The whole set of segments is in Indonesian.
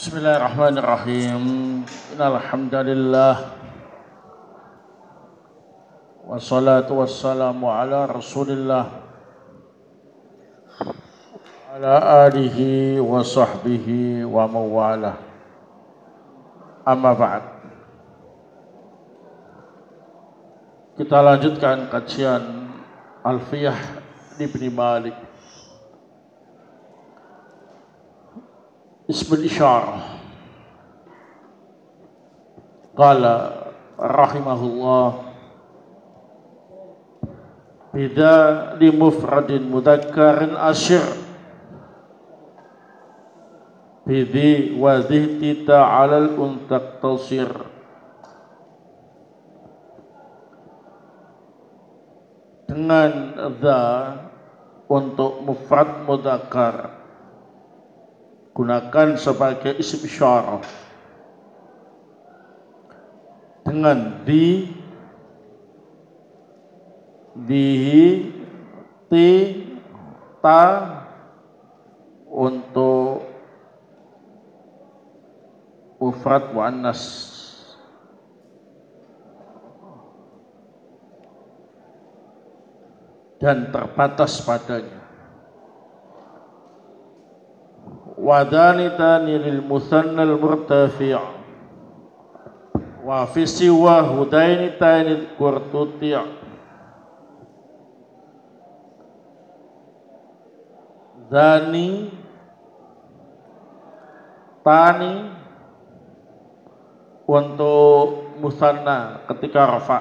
Bismillahirrahmanirrahim. Innal hamdalillah wassalatu wassalamu ala Rasulillah ala alihi wa sahbihi wa mawalah. Amma ba'd. Kita lanjutkan kajian Alfiyah Ibn Malik. Ismul Isyarah. Qala rahimahullah bida li mufradin mudhakkarin asyir bidhi wa dhihtita alal untak tasir. Dengan dha untuk mufrad mudzakkar gunakan sebagai isim isyarah. Dengan ti, ta untuk mufrad muannas. Dan terbatas padanya. Wadanitani lil musannal murtafi' wa fi siwa hudainitani qurtuti' zani tani untuk musanna ketika rafa'.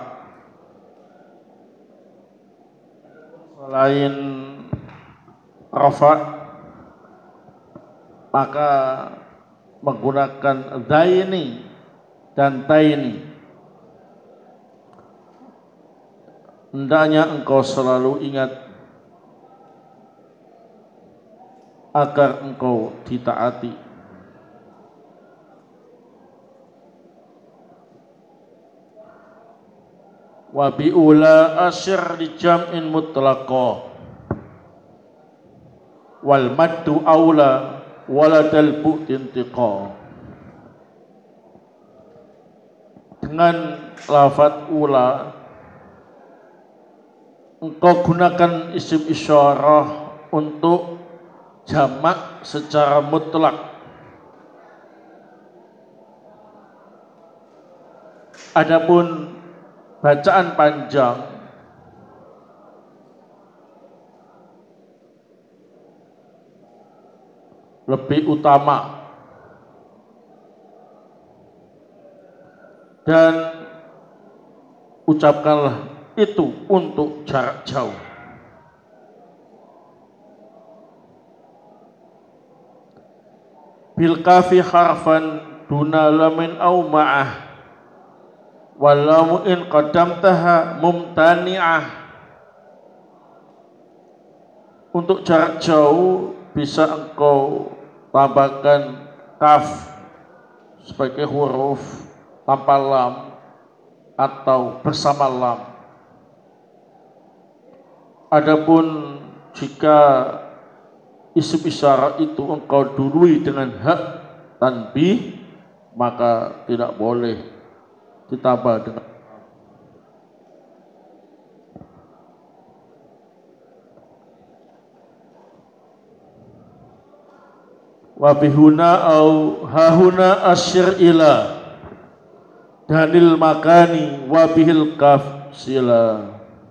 Selain rafa' maka menggunakan zaini dan taini. Hendaknya engkau selalu ingat agar engkau ditaati. Wa bi'ula asyir di jam'in mutlaqah wal maddu aula waladal bu'tintiqa. Dengan lafaz ula engkau gunakan isim isyarah untuk jamak secara mutlak. Adapun bacaan panjang lebih utama dan ucapkanlah itu untuk jarak jauh. Bil kafi harfan duna lamin au ma'ah walau in qadamtaha mumtani'ah. Untuk jarak jauh bisa engkau tambahkan kaf sebagai huruf tanpa lam atau bersama lam. Adapun jika isim isyarah itu engkau dului dengan hak tanbih, maka tidak boleh ditambah dengan wa bihuna au hahuna asyir ila danil makani wa bihil kaf sila.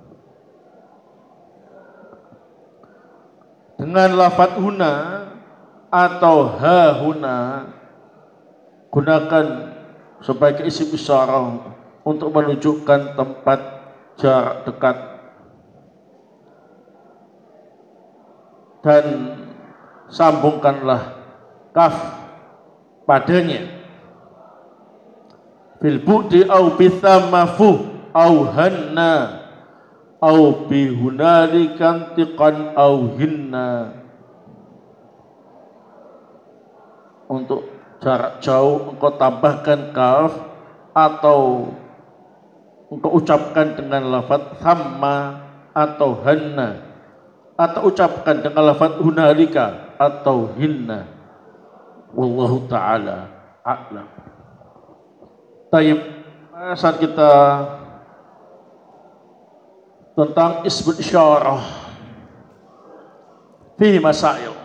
Dengan lafaz huna atau hahuna gunakan sebagai isim isyarah untuk menunjukkan tempat jarak dekat dan sambungkanlah kaf padanya. Bil bu'di au bithammafu au hanna au bihunalika tiqan au hinna. Untuk jarak jauh engkau tambahkan kaf atau engkau ucapkan dengan lafaz thamma atau hanna atau ucapkan dengan lafaz hunalika atau hinna. Wallahu ta'ala a'lam. Taib, saat kita tentang isbul isyarah fihi masail.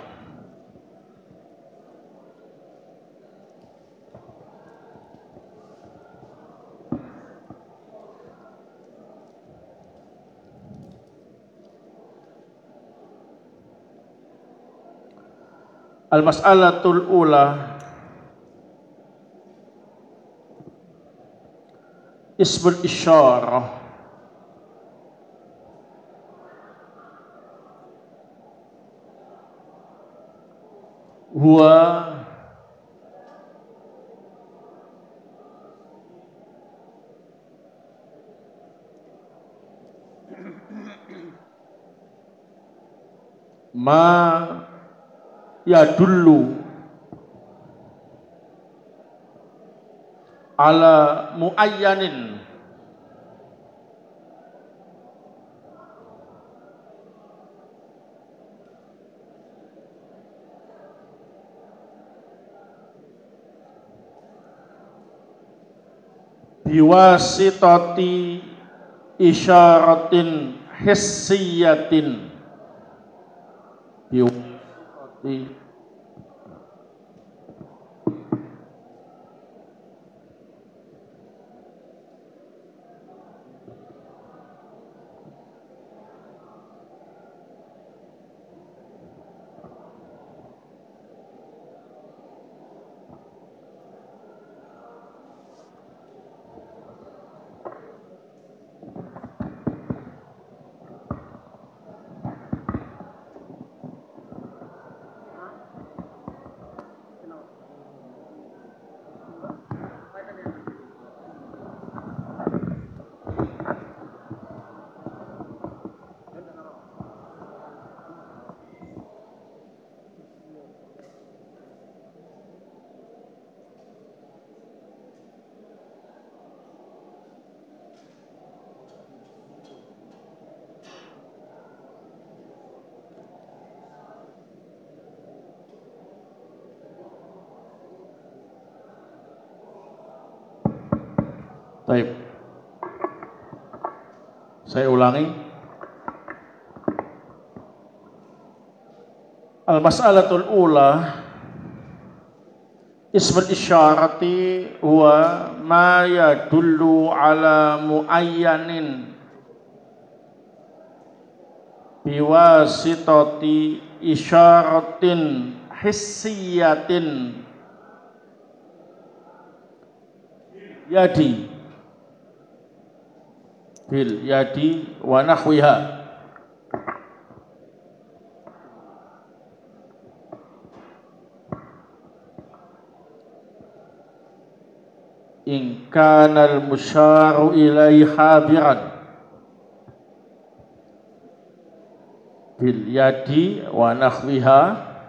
Al-mas'alatul ula isbul isyarah huwa ma yadullu ala muayyanin biwasitati isyaratin hissiyatin biwasitati Taib. Saya ulangi. Al-mas'alatul ula ismul isyarati huwa ma yadullu ala muayyanin biwasitati isyaratin hissiyatin yadi bil yadi wa nahwiha in kana al-musyaru ilaihi habiran bil yadi wa nahwiha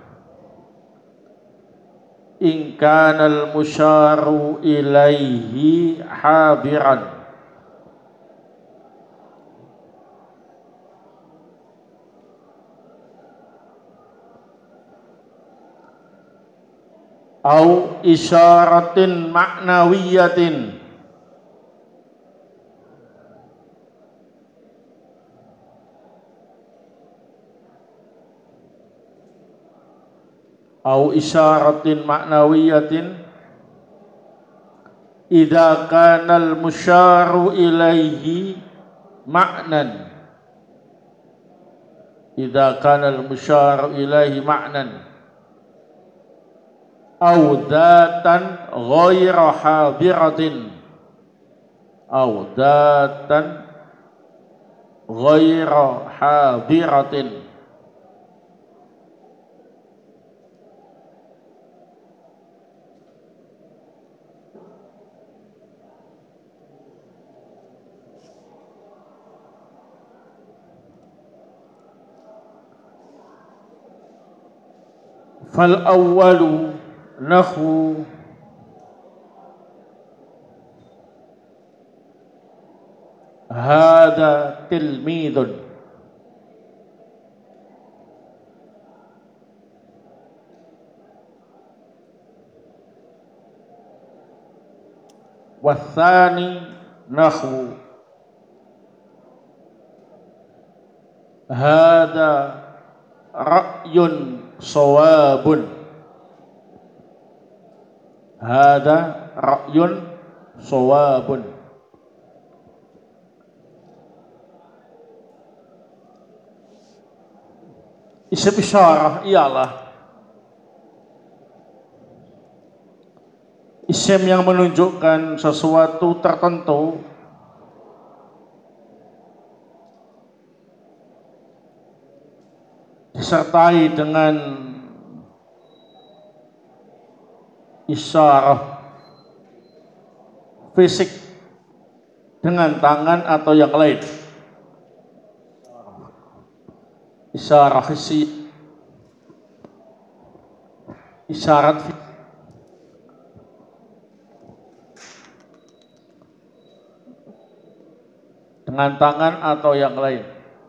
in kana al-musyaru ilaihi habiran au isyaratin ma'nawiyatin au isyaratin ma'nawiyatin idza kana al-musyaru ilaihi ma'nan idza kana al-musyaru ilaihi ma'nan au dzatan ghaira hadiratin au dzatan ghaira hadiratin fal awwalu nahu hada tilmidun Wathani nahwu hada ra'yun shawabun. Hada ra'yun shawabun. Isim isyarah ialah isim yang menunjukkan sesuatu tertentu disertai dengan isyarah fisik dengan tangan atau yang lain. Isyarah hissi, isyarat dengan tangan atau yang lain.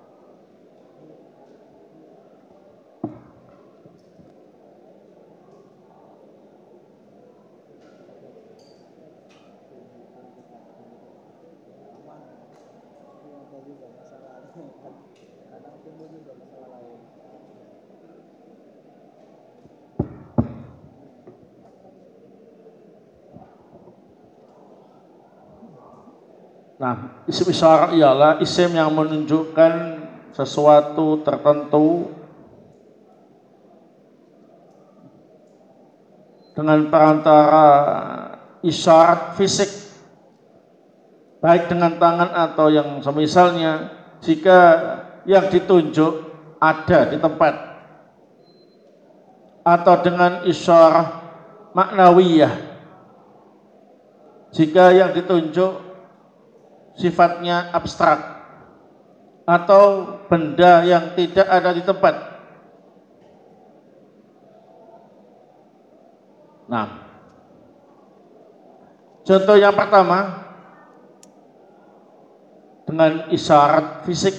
Nah, isim isyarah ialah isim yang menunjukkan sesuatu tertentu dengan perantara isyarat fisik, baik dengan tangan atau yang semisalnya, jika yang ditunjuk ada di tempat, atau dengan isyarah maknawiyah, jika yang ditunjuk sifatnya abstrak atau benda yang tidak ada di tempat. Nah, contoh yang pertama dengan isyarat fisik,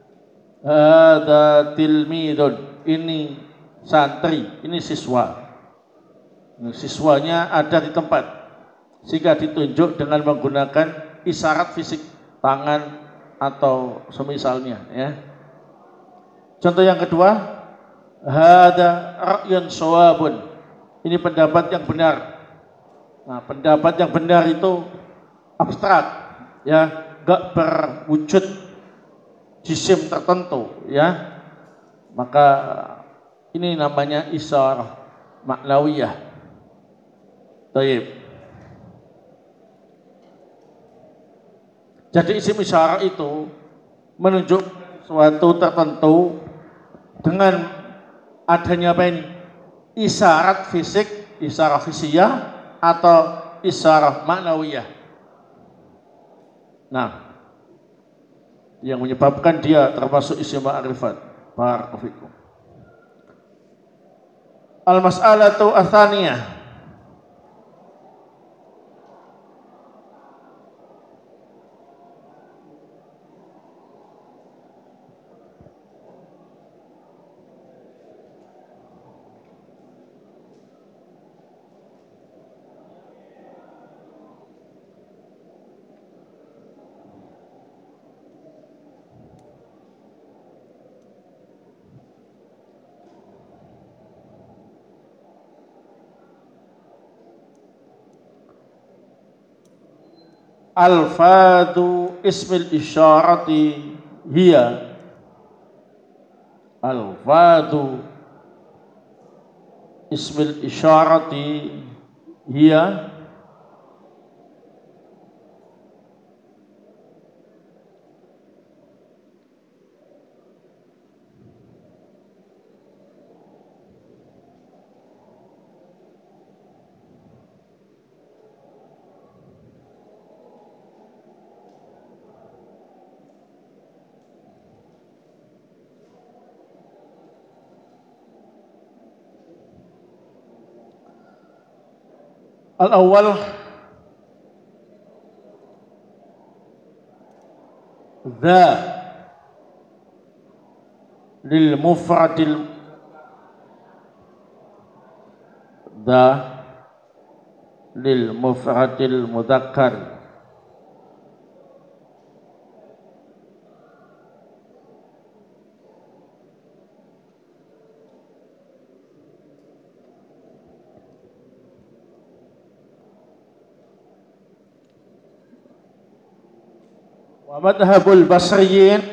ada tilmidun, ini santri, ini siswa. Siswanya ada di tempat, jika ditunjuk dengan menggunakan isyarat fisik, tangan atau semisalnya, ya. Contoh yang kedua, hada ra'yun shawabun, ini pendapat yang benar. Nah, pendapat yang benar itu abstrak, ya, gak berwujud jisim tertentu, ya. Maka ini namanya isyarah maknawiyah. Baik. Jadi isim isyarah itu menunjuk suatu tertentu dengan adanya apa ini? Isyarat fisik, isyarah fisiyah atau isyarah maknawiyah. Nah, yang menyebabkan dia termasuk isim ma'rifat. Barakallahu fikum. Al-mas'alatu ats-tsaniyah. Al-fadu ismil isyarati hiya. Al-fadu ismil isyarati hiya al-awwal dha lil mufradil dha lil mufradil mudzakkar. Wa madhabul basriyin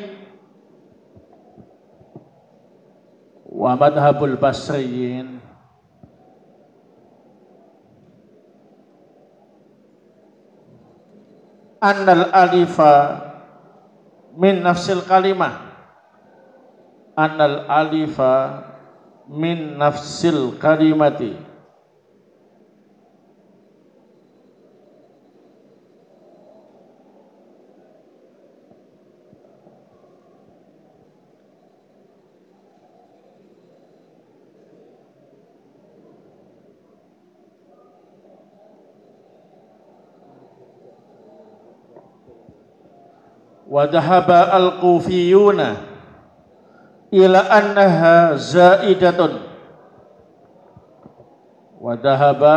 annal alifa min nafsil kalimah, annal alifa min nafsil kalimati wa dhahaba al-kufiyuna ila annaha zaidatun, wa dhahaba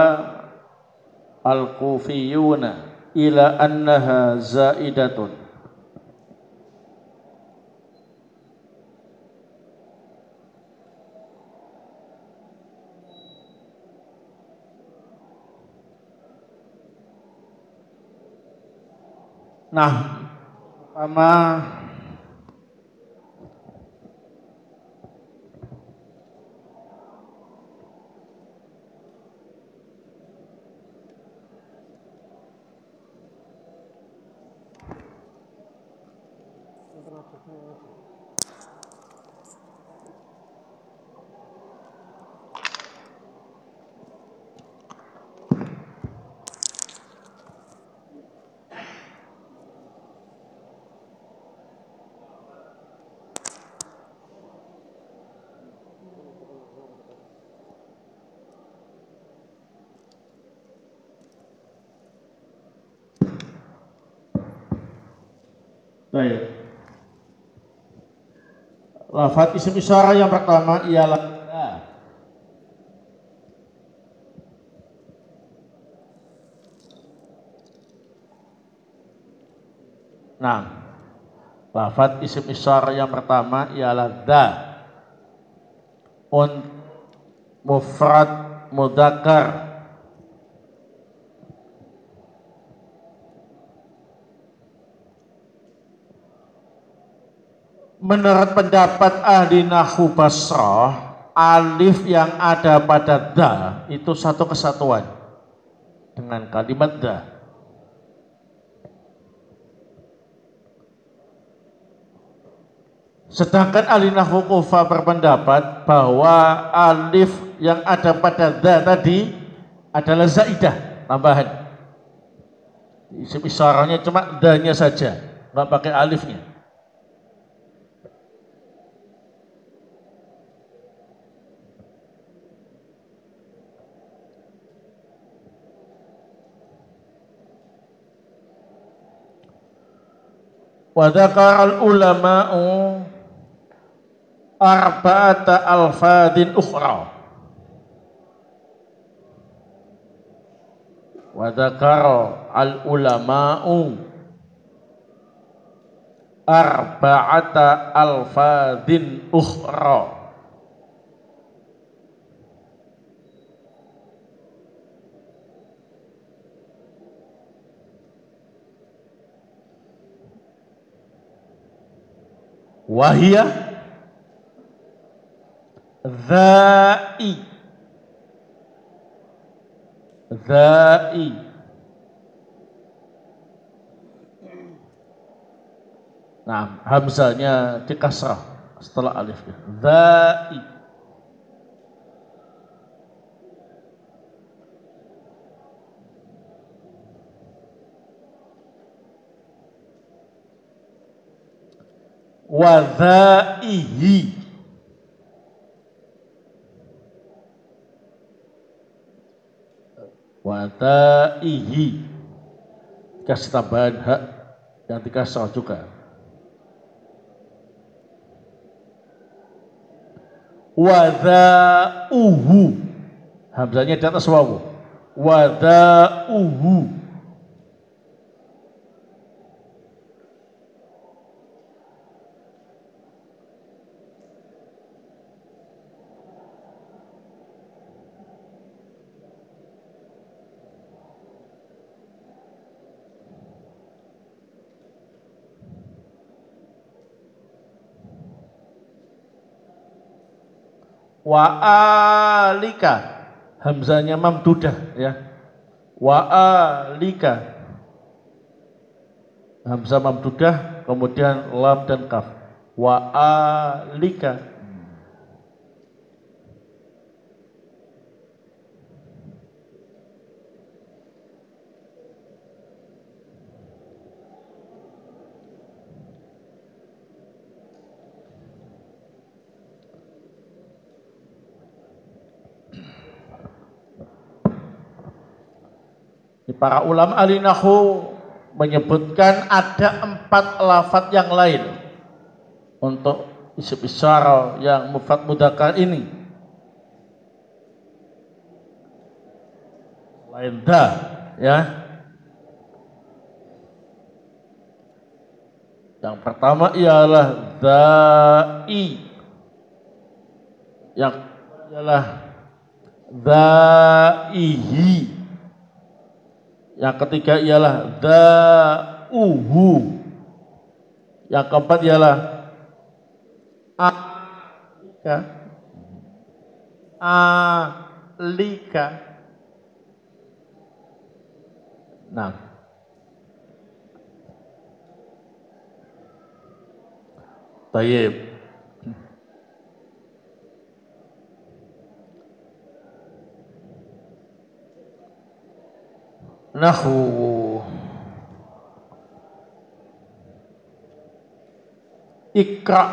al-kufiyuna ila annaha zaidatun. Nah, pertama baik. Lafaz isim isyarah yang pertama ialah da. Nah, lafaz isim isyarah yang pertama ialah da. Mufrad mudzakkar. Menurut pendapat ahli nahwu Basrah, alif yang ada pada da itu satu kesatuan dengan kalimat da. Sedangkan ahli nahwu Kufah berpendapat bahwa alif yang ada pada da tadi adalah zaidah, tambahan. Isim isyarahnya cuma da-nya saja, nggak pakai alifnya. Wa dzakara al-ulama'u arba'ata alfadin ukhra. Wa dzakara al-ulama'u arba'ata alfadin ukhra. Wahia dha'i, nah hamzanya dikasrah setelah alifnya, dha'i. Wadha'ihi, wadha'ihi, kasih tambahan hak yang dikasrah juga. Wadha'uhu, hamzanya di atas wawu, wada'uhu. Wa alika, hamzanya mamdudah ya. Wa alika, hamzah mamdudah, kemudian lam dan kaf. Wa alika. Para ulama ahli nahwu menyebutkan ada 4 lafaz yang lain untuk isim isyarah yang mufrad mudzakkar ini. Selain da, ya. Yang pertama ialah dha'i. Yang ialah dha'ihi. Yang ketiga ialah da'uhu. Yang keempat ialah alika. Alika. Nah, tayyib. Nahwu. Iqra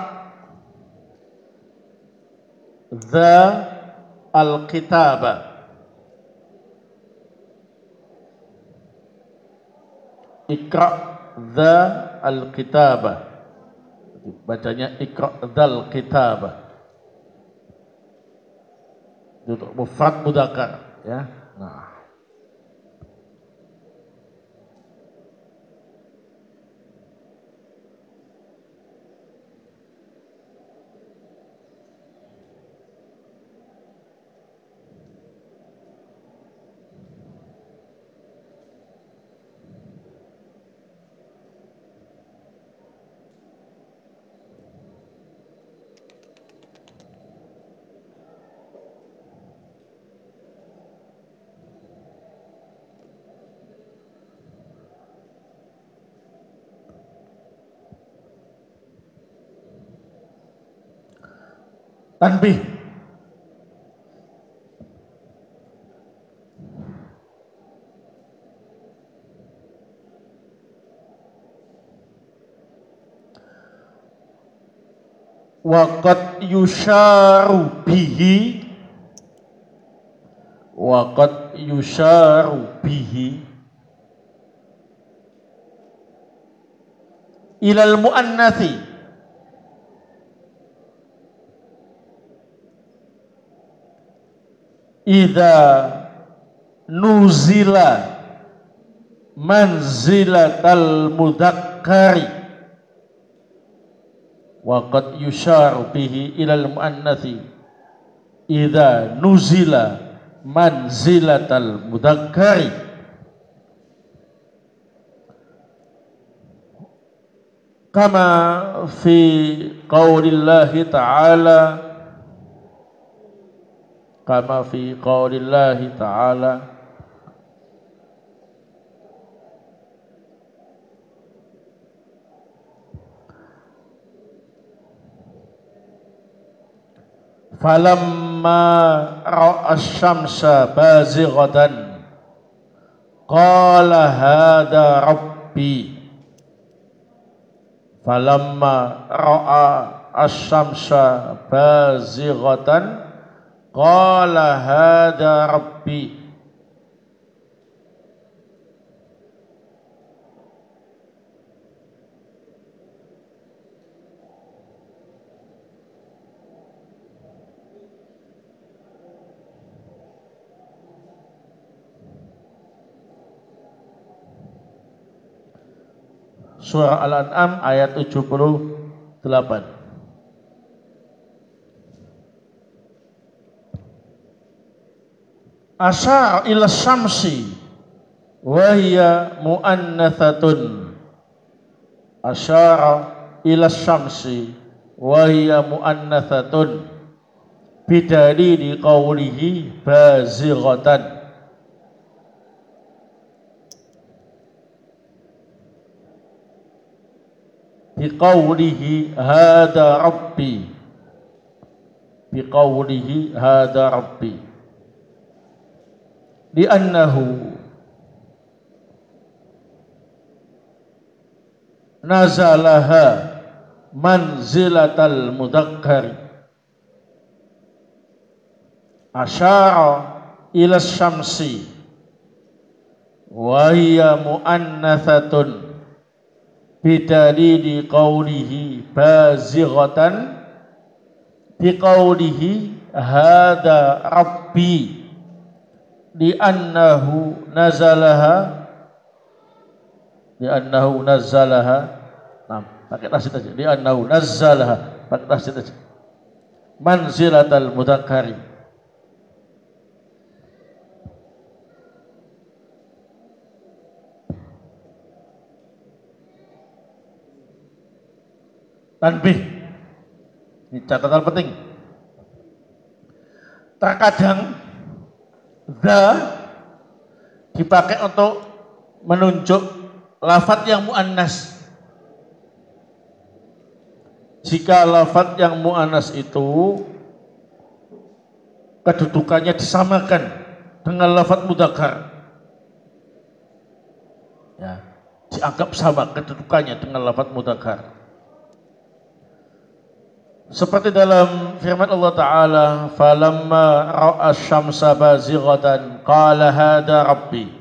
dha al-kitaba. Iqra dha al-kitaba. Bacanya iqra dzal kitaba. Itu mufrad mudzakkar ya. Nah, tanbih. Waqad yusharu bihi. Waqad yusharu bihi ilal muannatsi idza nuzila manzilatal mudzakkari. Waqad yusharu bihi ilal muannatsi idza nuzila manzilatal mudzakkari kama fi qaulillahi ta'ala, kama fi qaulillahi ta'ala falamma ra'a asy-syamsa bazighatan qala hadza rabbi. Falamma ra'a asy-syamsa bazighatan qala hadza rabbi. Surah Al-An'am ayat 78. Asyara ila syamsi wa hiya muannathatun. Asyara ila syamsi wa hiya muannathatun bidalili qawlihi bazighatan. Biqawlihi hada rabbi, biqawlihi hada rabbi, li'annahu nazalaha manzilatal mudhakkari. Asyara ila syamsi wa hiya muannathatun bidalili qawlihi bazighatan biqawlihi hada rabbi li'annahu nazzalaha. Nah, pakai tasdid aja, li'annahu nazzalaha, pakai tasdid aja, manzilatal mudzakkari. Tanbih, ini catatan penting. Terkadang the dipakai untuk menunjuk lafadz yang muannas. Jika lafadz yang muannas itu kedudukannya disamakan dengan lafadz mudzakkar, ya, dianggap sama kedudukannya dengan lafadz mudzakkar. Seperti dalam firman Allah Ta'ala, falamma ra'a syamsa bazighatan qala hada rabbi.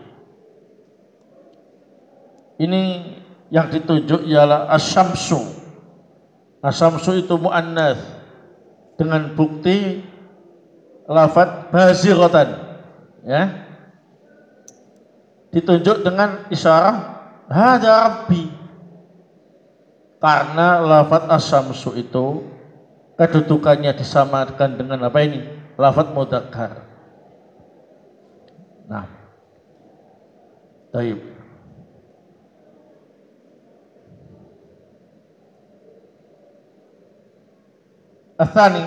Ini yang ditunjuk ialah asyamsu. Asyamsu itu muannats dengan bukti lafadz bazighatan, ya, ditunjuk dengan isyarah hada rabbi, karena lafadz asyamsu itu kedudukannya disamakan dengan apa ini? Lafadz mudzakkar. Nah, baik. Atsani,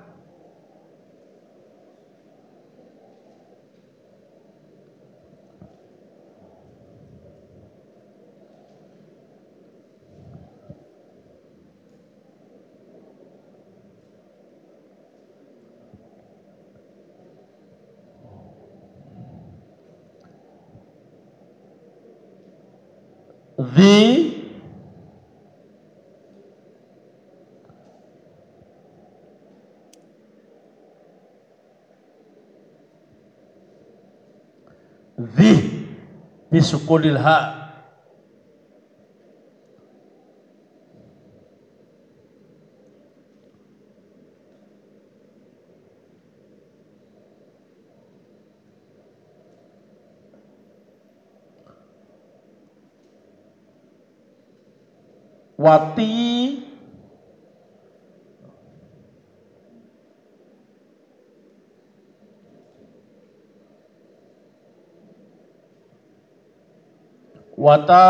the bisukunil ha, wati wata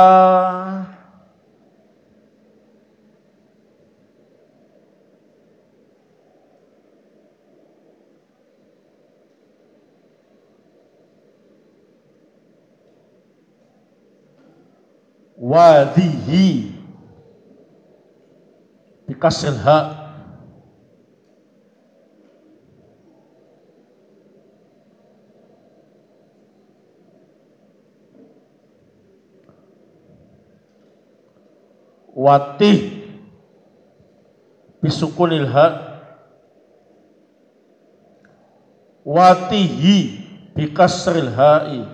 wadhihi bikasril ha, watih bisukunil ha, watihi bikasril ha'i.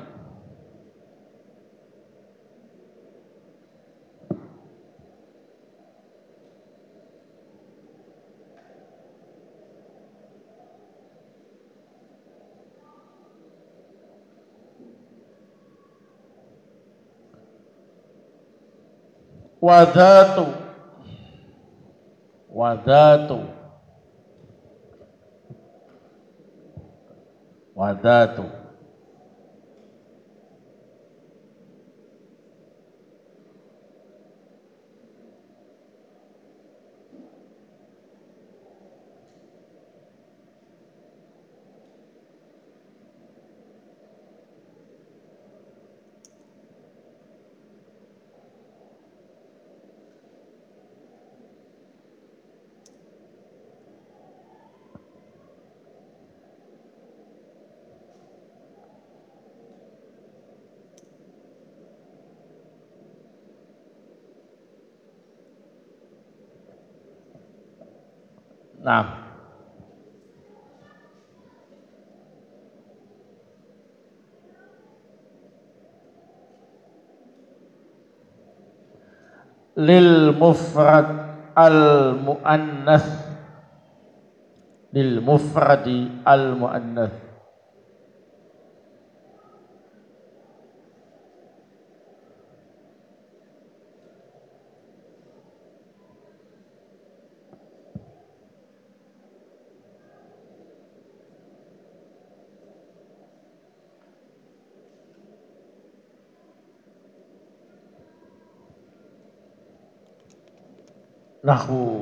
wadatu, wadatu, wadatu. Nah, lil mufrad al muannas, lil mufradi al muannas. Nahwu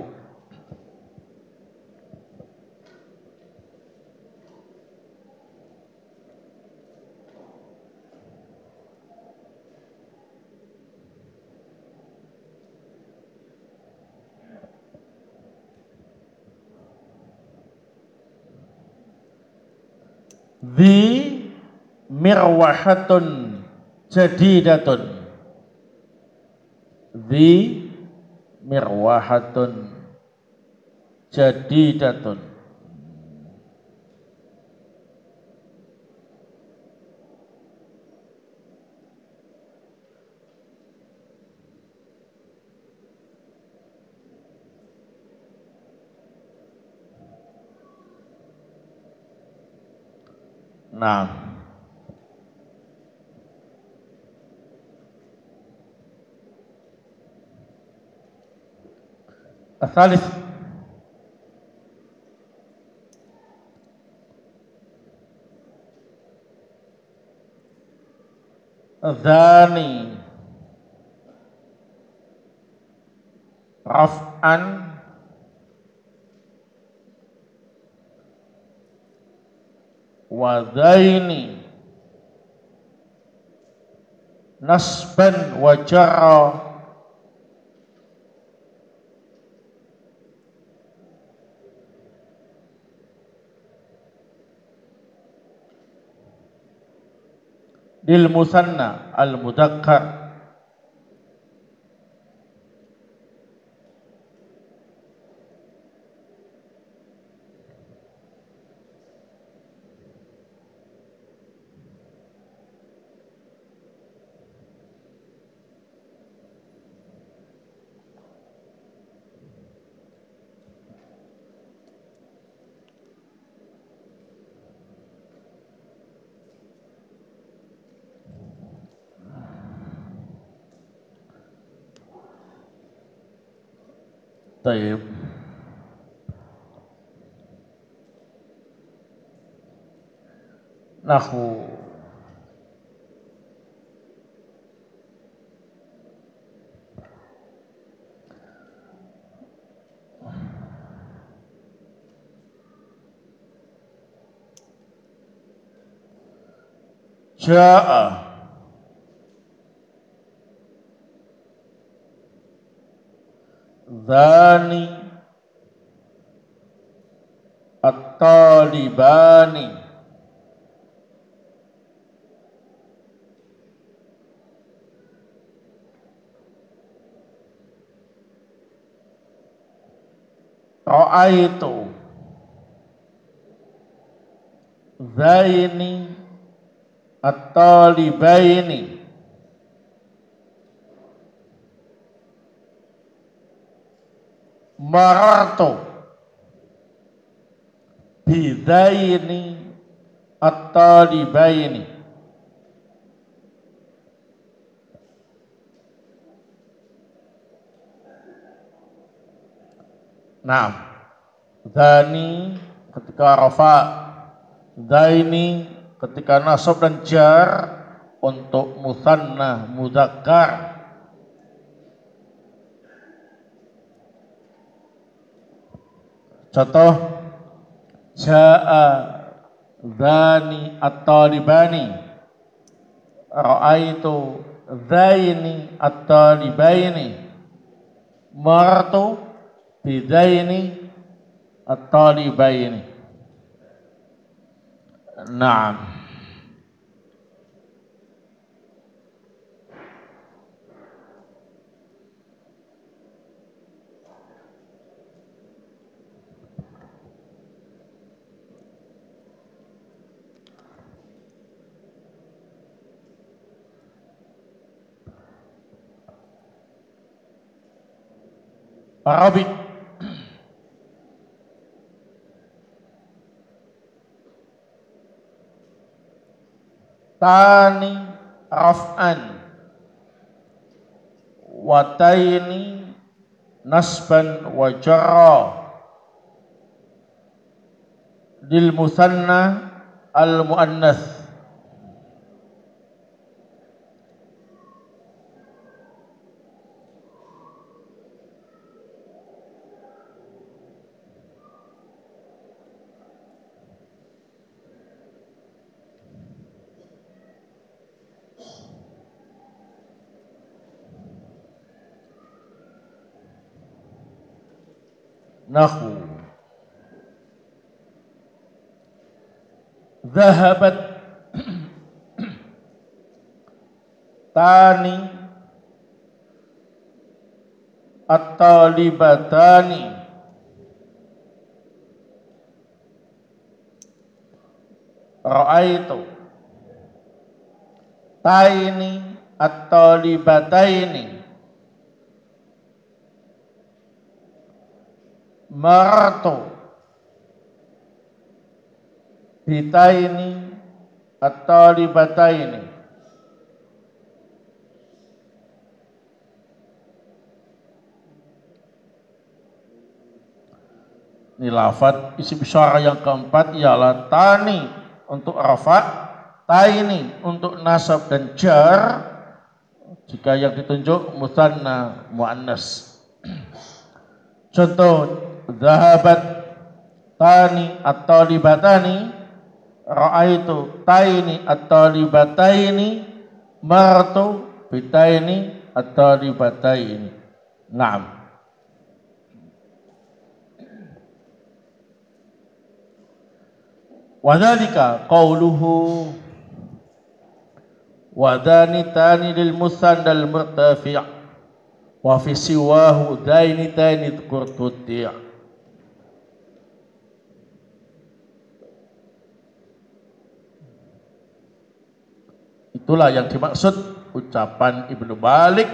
dhi mirwahatun jadidatun, dhi mirwahatun jadidatun. Nah, asalis dzani raf'an wa dzaini nasban wa jarra lil musanna al mudzakkar. Taib. Nahwu jaa dzani at-talibani ra'aitu zaini at-talibaini marartu bidaini at-talibaini. Nah, dzani ketika rafa, dzaini ketika nasab dan jar untuk musanna mudzakkar. Contoh jaa dzani at-talibani, ra'aitu dzaini at-talibaini, martu bidaini at-talibaini. Naam. Arabi tani raf'an wataini nasban wa jarra lil musanna al muannas. Nahu zahabat tani at-talibatani, ra'aitu taini at-talibataini, maratu bitaini at-talibataini. Ini lafadz isim isyarah yang keempat ialah tani untuk rafa, taini untuk nasab dan jar jika yang ditunjuk musanna muannas. Contoh zahabat tani at-talibatani, ra'aitu taini at-talibataini, martu bitaini at-talibataini. Naam. Wadzalika qauluhu wadani tani lil musannal murtafi' wa fi siwahu daini tani qurtuti'. Itulah yang dimaksud ucapan Ibnu Malik,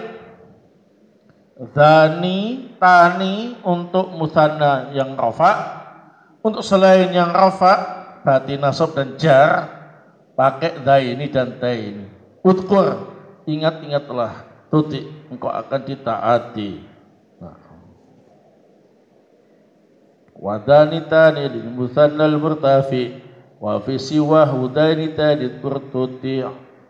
dzani tani untuk musanna yang rafa, untuk selain yang rafa berarti nasab dan jar pakai daini dan taini. Udkur, ingat-ingatlah, tuti engkau akan ditaati. Wadani tani lil musannal murtafi wa fi siwahu daini tani turtuti.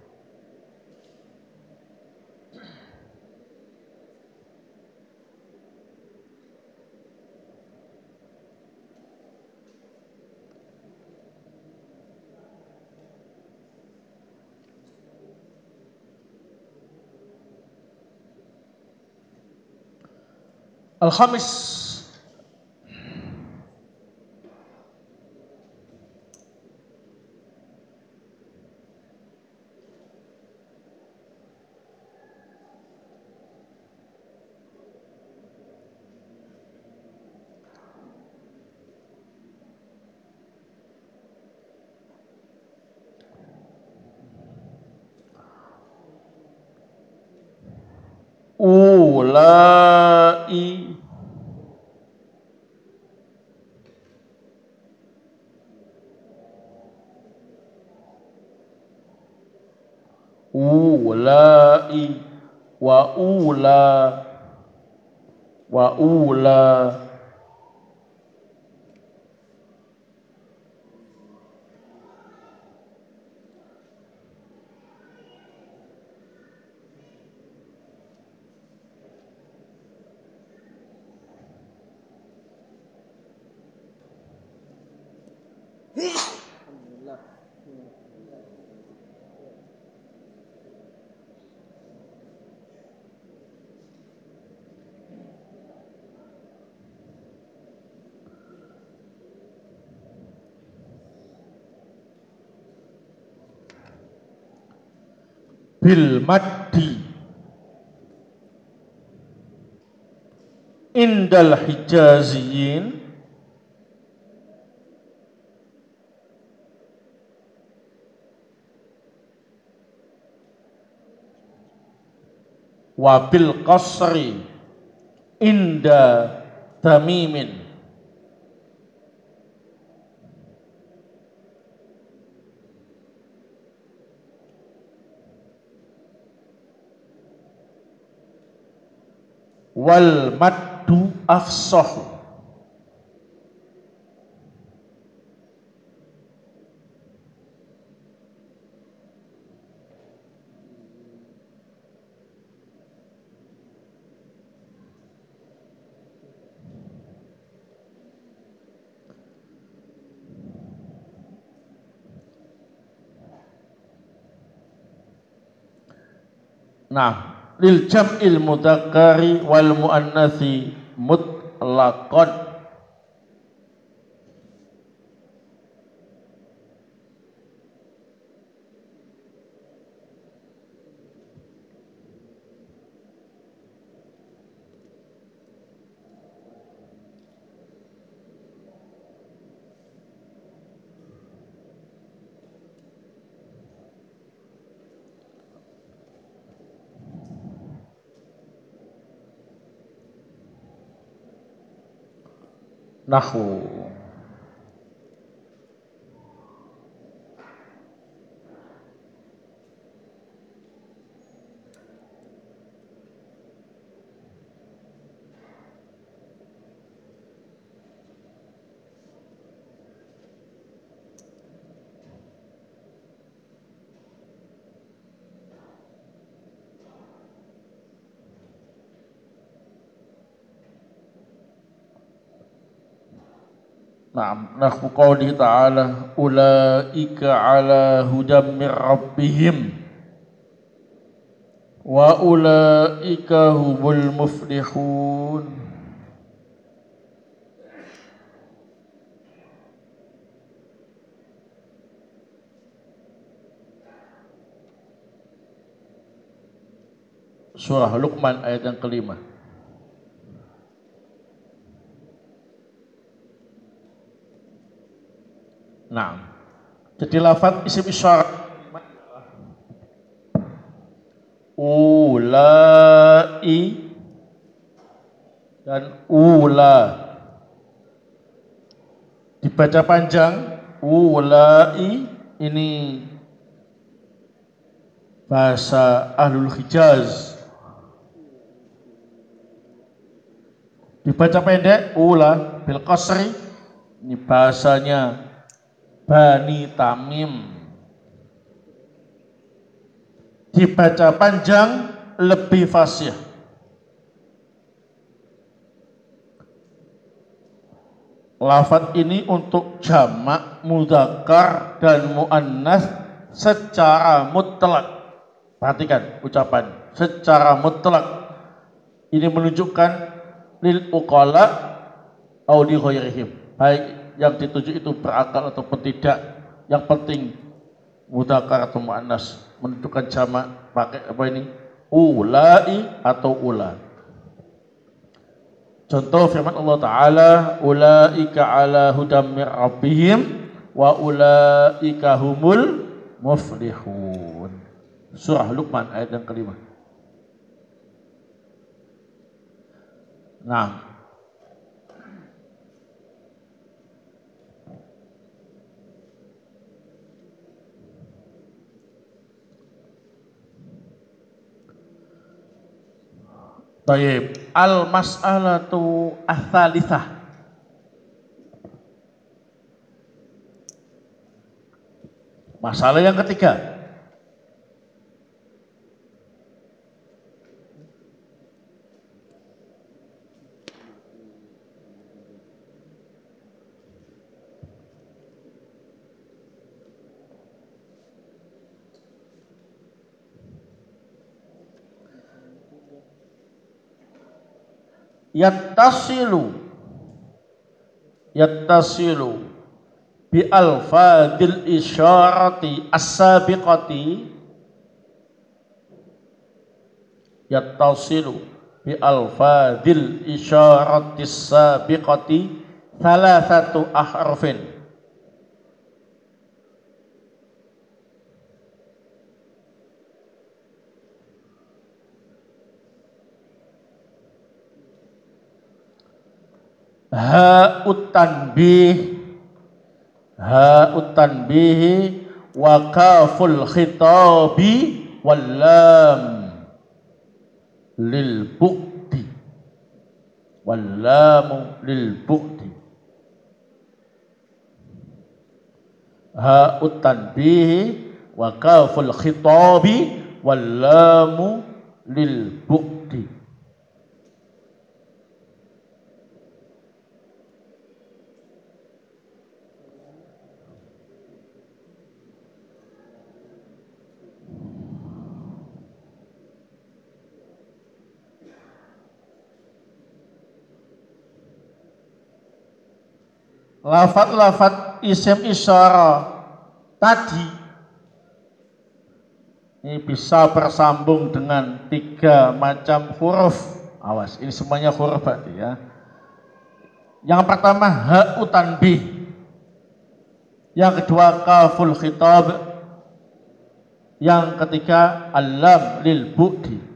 Al-khamis ulai ulai wa ula bil maddi indal hijaziyin wa bil qasri inda tamimin wal maddu afsahu. Nah, lil jam'il mudzakkari wal muannatsi mutlaqan. Nahwu. Naam, nahwu qouli ta'ala ulaika ala hudam mir rabbihim wa ulaika humul muflihun. Surah Luqman ayat yang kelima. Nah, jadi lafaz isim isyarat ulai dan ula dibaca panjang. Ulai ini bahasa Ahlul Hijaz, dibaca pendek ula bil qasri ini bahasanya Bani Tamim, dibaca panjang lebih fasih. Lafaz ini untuk jamak mudzakkar dan muannats secara mutlak. Perhatikan ucapan secara mutlak. Ini menunjukkan lil uqala au li ghairihim. Baik yang dituju itu berakal ataupun tidak. Yang penting mudzakkar atau muannats, menunjukkan jamak pakai apa ini? Ulai atau ula. Contoh firman Allah Ta'ala, ulaika ala hudam mir rabbihim wa ulaika humul muflihun. Surah Luqman ayat yang kelima. Nah, baik, al-mas'alatu ats-tsalitsah. Masalah yang ketiga. yattasilu bi alfadil isyarati as-sabiqati yattasilu bi alfadil isyarati as-sabiqati thalathatu ahrufin. Ha'ut tanbih wa kaful khitabi wal lam lil bu'di wal lam lil bu'di. Ha'ut tanbih wa kaful khitabi wal lam lil bu'di. Lafat-lafat isim isyara tadi ini bisa bersambung dengan 3 macam huruf. Awas, ini semuanya huruf berarti ya. Yang pertama ha'u tanbih, yang kedua kaful khitab, yang ketiga al-lam lil bu'di.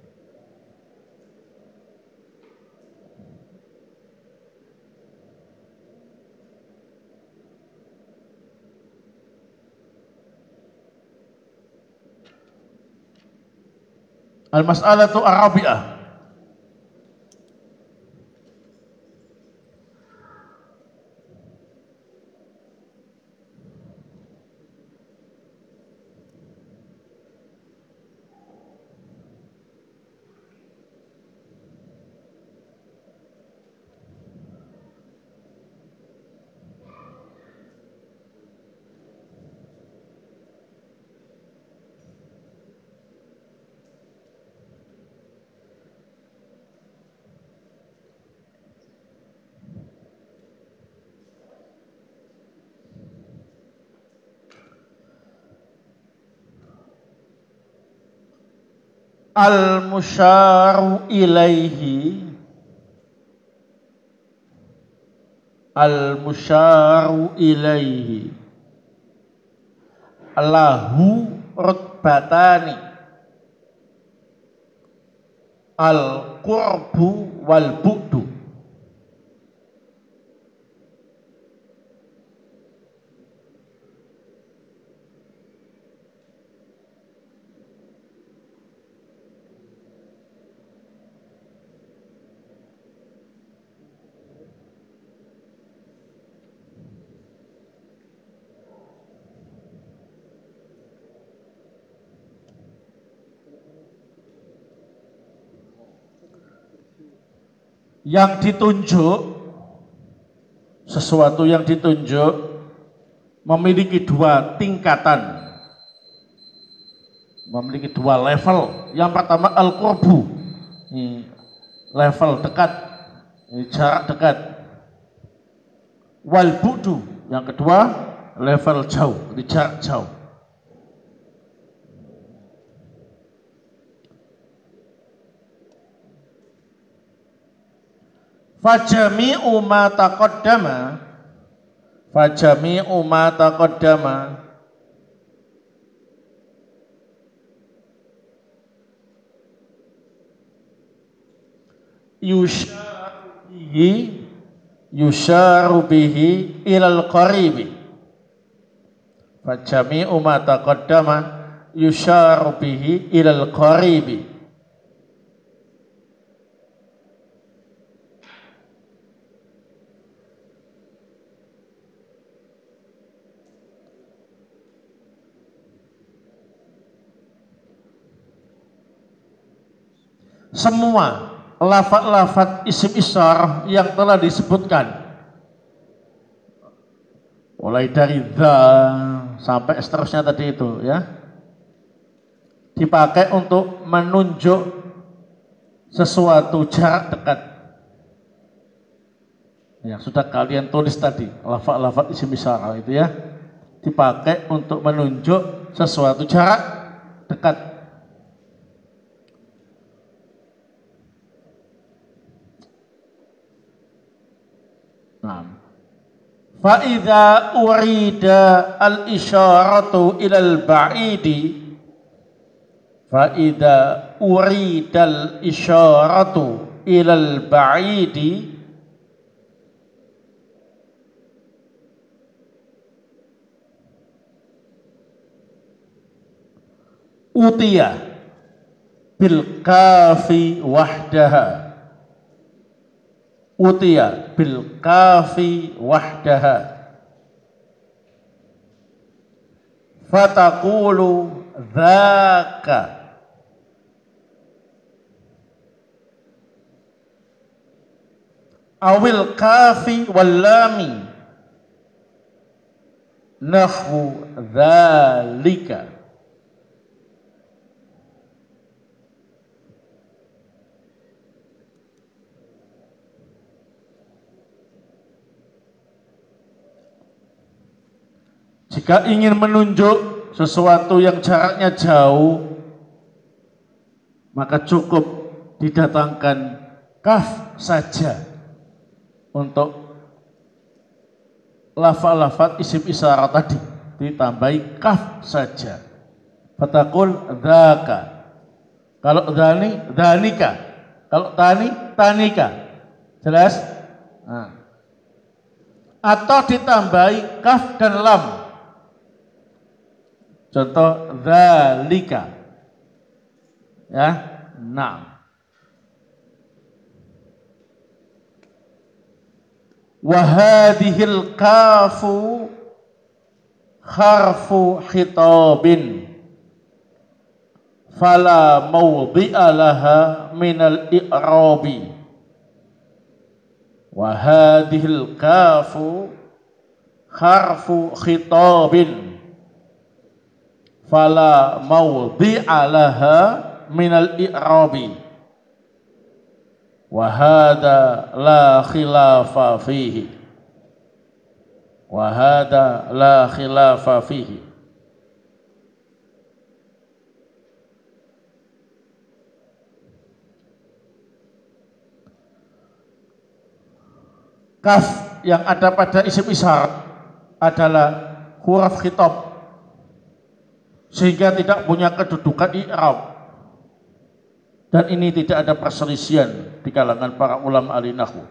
Al-mas'alatu ar-rabi'ah. Al-musyaru ilaihi, al-musyaru ilaihi lahu rutbatani al-qurbu wal bu'du. Yang ditunjuk, sesuatu yang ditunjuk memiliki 2 tingkatan, memiliki 2 level. Yang pertama al-qurbu, ini level dekat, ini jarak dekat. Wal bu'du, yang kedua level jauh, di jarak jauh. Fajami'u ma taqaddama, fajami'u ma taqaddama yusharu bihi ilal qaribi. Fajami'u ma taqaddama yusharu bihi ilal qaribi. Semua lafaz-lafaz isim isyarah yang telah disebutkan, mulai dari dha sampai seterusnya tadi itu ya, dipakai untuk menunjuk sesuatu jarak dekat. yang sudah kalian tulis tadi, lafaz-lafaz isim isyarah itu ya, dipakai untuk menunjuk sesuatu jarak dekat. Nah, fa idza urida al-isyaratu ilal ba'idi, fa idza urida al-isyaratu ilal ba'idi utiya bil kafi wahdaha, utiya bil kafi wahdaha, fataqulu dzaka, awil kafi wal lami nahwu dzalika. Jika ingin menunjuk sesuatu yang jaraknya jauh, maka cukup didatangkan kaf saja untuk lafaz-lafaz isim isyarat tadi, ditambahi kaf saja. Fatakul dzaka. Kalau dzani, dzanika. Kalau tani, tanika. Jelas? Nah. Atau ditambahi kaf dan lam. Contoh dzalika. Ya, nah. Wa hadhil kafu harfu khitabin fala mawdi'a laha minal i'rabi. Wa hadhil kafu harfu khitabin fala mawdi'a laha minal i'rabi wa hadha la khilafa fihi, wa hadha la khilafa fihi. Kaf yang ada pada isim isyarat adalah huruf khitab sehingga tidak punya kedudukan i'rab, dan ini tidak ada perselisihan di kalangan para ulama ahli nahwu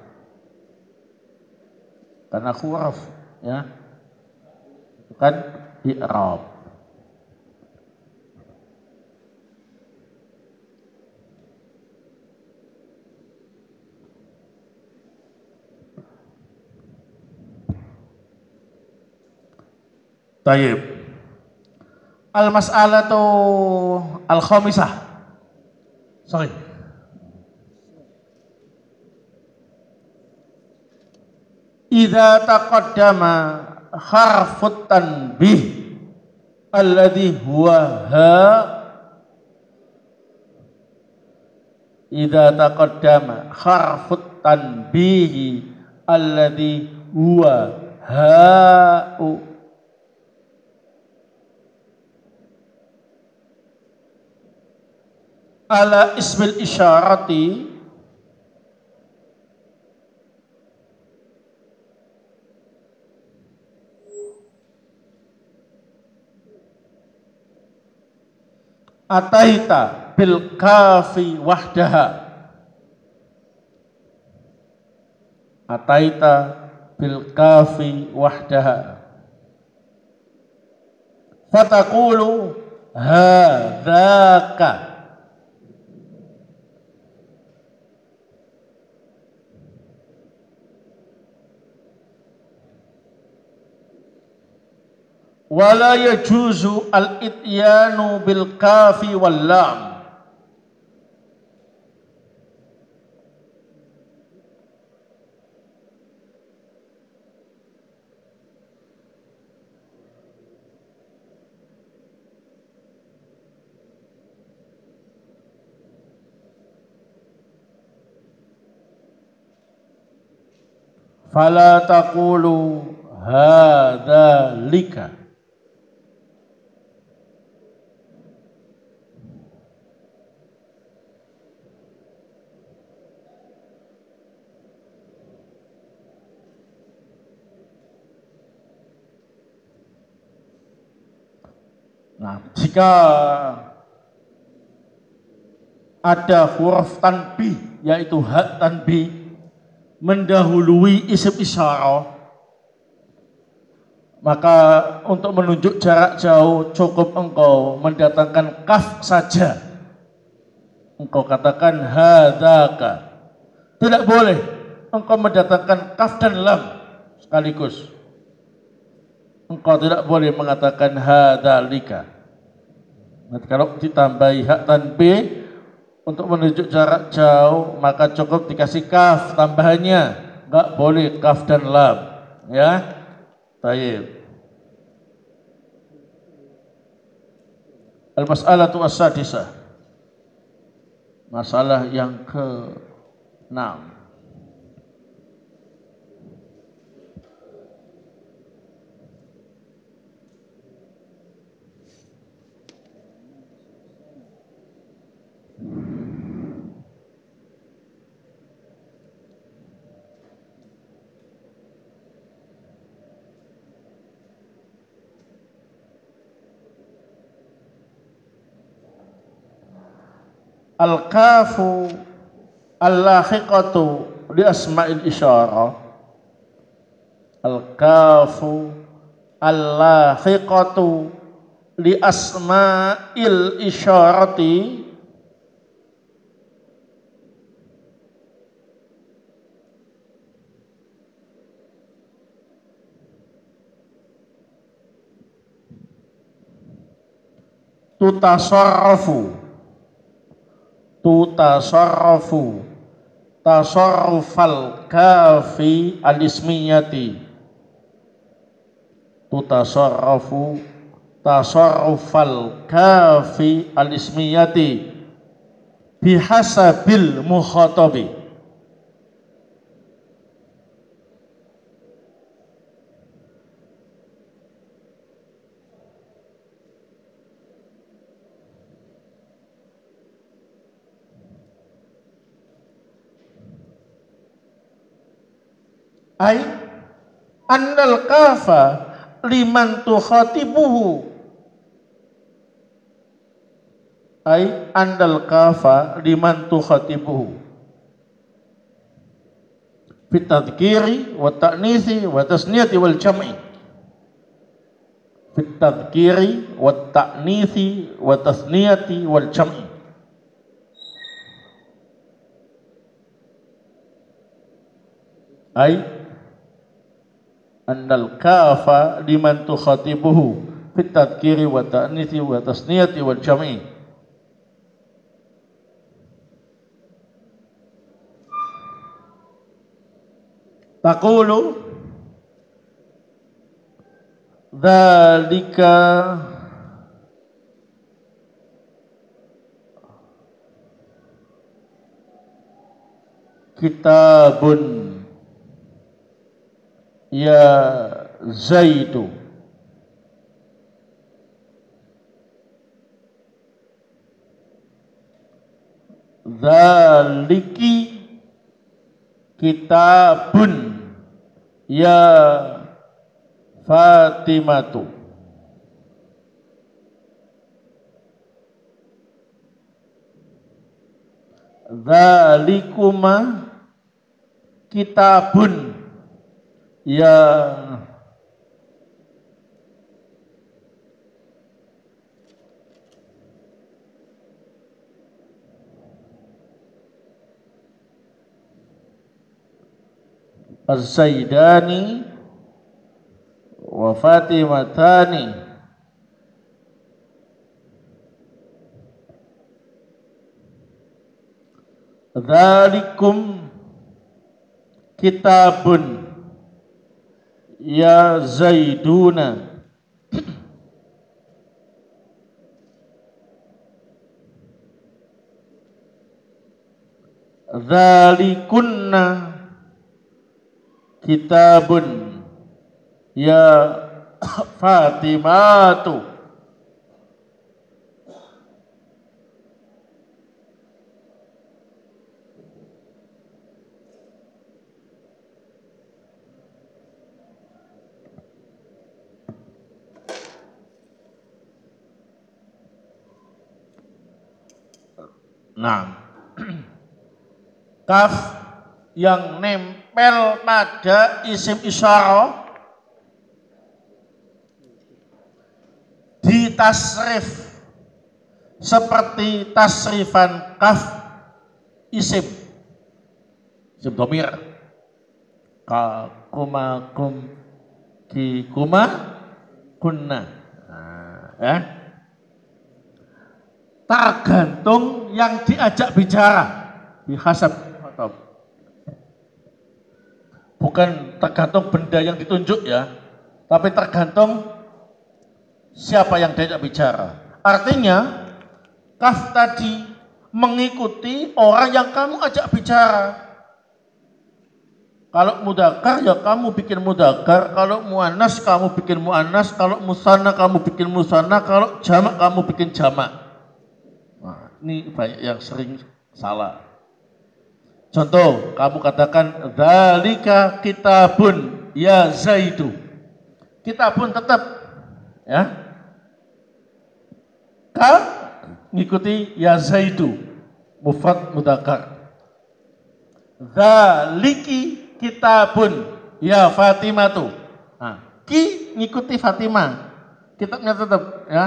karena huruf ya bukan i'rab. Tayyib. Al-mas'alatu al-khamisah. Sorry. Idza taqaddama harfut tanbih alladhi huwa ha, idza taqaddama harfut tanbih alladhi huwa ha'u ala ismil isyarati ataita bil kafi wahdaha, ataita bil kafi wahdaha, fataqulu hadzaka, wala yajuzu al-ityanu bil kafi wal lam. fala taqulu hadzalika. Nah, jika ada huruf tanbih yaitu hak tanbih mendahului isim isyarah, maka untuk menunjuk jarak jauh cukup engkau mendatangkan kaf saja. Engkau katakan hadzaka. Tidak boleh engkau mendatangkan kaf dan lam sekaligus. Engkau tidak boleh mengatakan hadzalika. Nanti kalau ditambahi hak tanbih untuk menunjuk jarak jauh, maka cukup dikasih kaf tambahannya, enggak boleh kaf dan lam, ya. Baik. Al-mas'alatu as-sadisah. Masalah yang ke-6. Al-kafu al-lahiqatu li asma'il isyarah. Al-kafu al-lahiqatu li asma'il isyarati tutasarrafu tasarrufal kafi al-ismiyati, tutasarrafu tasarrufal kafi al-ismiyati bihasabil mukhatabi. Ai annal kafa liman tukhatibuhu, ai annal kafa liman tukhatibuhu fit tadhkiri wa ta'nisi wa tasniyati wal jam'i, fit tadhkiri wa ta'nisi wa tasniyati wal jam'i. Ai annal kafa liman tukhatibuhu fit tadhkiri wa ta'nisi wa tasniyati wal jam'i. Taqulu dzalika kitabun ya Zaidu, dzaliki kitabun ya Fatimatu. Dzalikuma kitabun ya Az-Zaidani wa Fatimatani. Dzalikum kitabun ya Zaiduna. Dzalikunna kitabun ya Fatimatu. Nah, kaf yang nempel pada isim isyarah ditasrif seperti tasrifan kaf isim dhamir, ka kuma kum ki kuma kunna. Nah, tergantung yang diajak bicara bihasab khatab, bukan tergantung benda yang ditunjuk ya, tapi tergantung siapa yang diajak bicara. Artinya kaf tadi mengikuti orang yang kamu ajak bicara. Kalau mudzakkar ya kamu bikin mudzakkar, kalau muannas kamu bikin muannas, kalau musanna kamu bikin musanna, kalau jamak kamu bikin jamak. Nah, ini banyak yang sering salah. Contoh, kamu katakan dzalika kitabun ya Zaidu. Kitabun tetap ya. Ka ngikuti ya Zaidu, mufrad mudzakkar. Dzaliki kitabun ya Fatimatu. Nah, ki ngikuti Fatimah. Kitabnya tetap ya.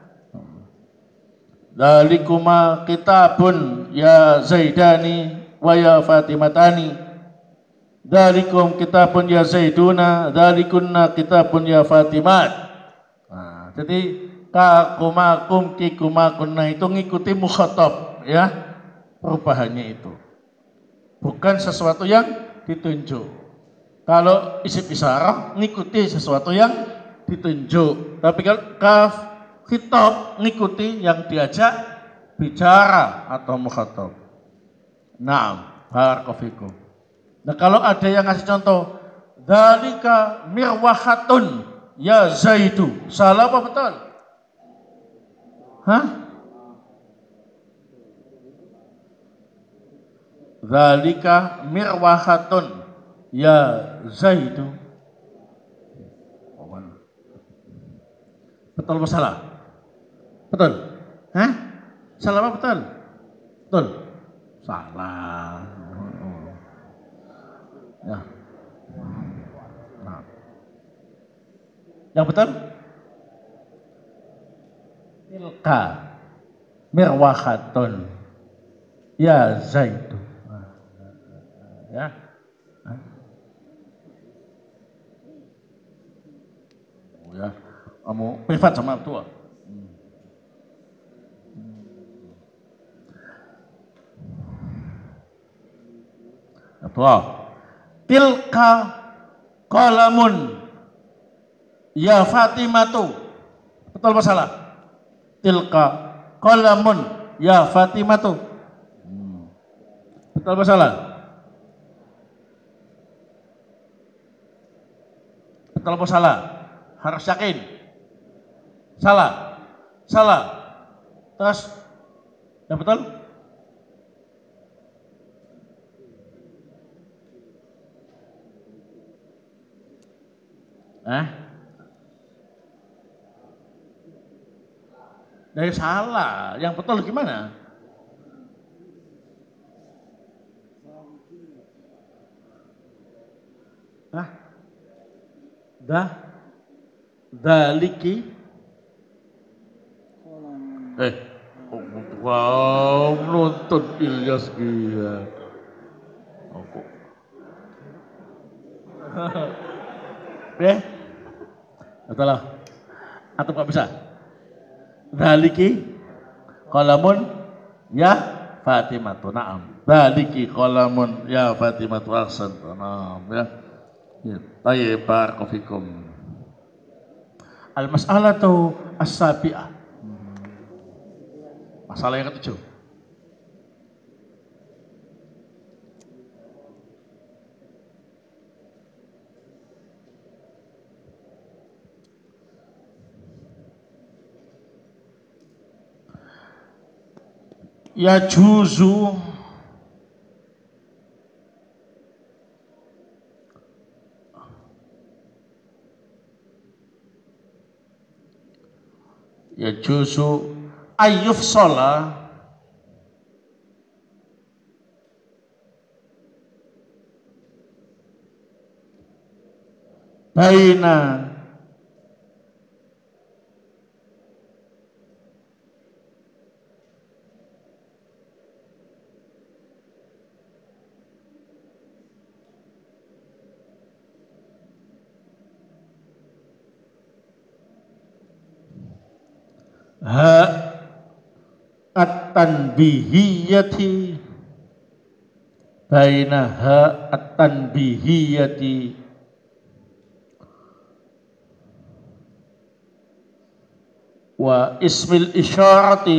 Dalikuma kitabun ya Zaidani wa ya Fatimatani. Dalikum kitabun ya Zaiduna, dalikunna kitabun ya Fatimat. Nah, jadi ka kuma kum ki kuma kunna itu ngikuti mukhatab ya. Perubahannya itu bukan sesuatu yang ditunjuk. Kalau isim isyarah ngikuti sesuatu yang ditunjuk. Tapi kalau kaf khitab ngikuti yang diajak bicara atau mukhatab. Naam, barakallahu fikum. Nah, kalau ada yang ngasih contoh, dzalika mirwahatun ya Zaidu. Salah apa betul? Hah? Dzalika mirwahatun ya Zaidu. Betul apa salah? Betul? Hah? Salah apa betul? Betul? Salah. Ya. Nah. Yang betul? Tilka mirwahatun ya Zaidu. Ya. Oh ya, kamu privat sama tua. Tua. Tilka qalamun ya Fatimatu. Betul masalah. Tilka qalamun ya Fatimatu. Betul masalah. Betul apa salah? Harus yakin. Salah. Salah. Terus yang betul? Dari salah. Yang betul gimana? Daliki wow, menuntut Ilyas gila. Betul lah. Atau nggak bisa? Daliki qalamun ya Fatimatu. Naam. Daliki qalamun ya Fatimatu ahsan. Naam ya. Tayyib barakallahu fikum. Al-mas'alatu as-sabi'ah. Masalah yang ketujuh. yajuzu yajuzu ayyufsala baina ha at-tanbihiyati baina ha at-tanbihiyati wa ismil isyarati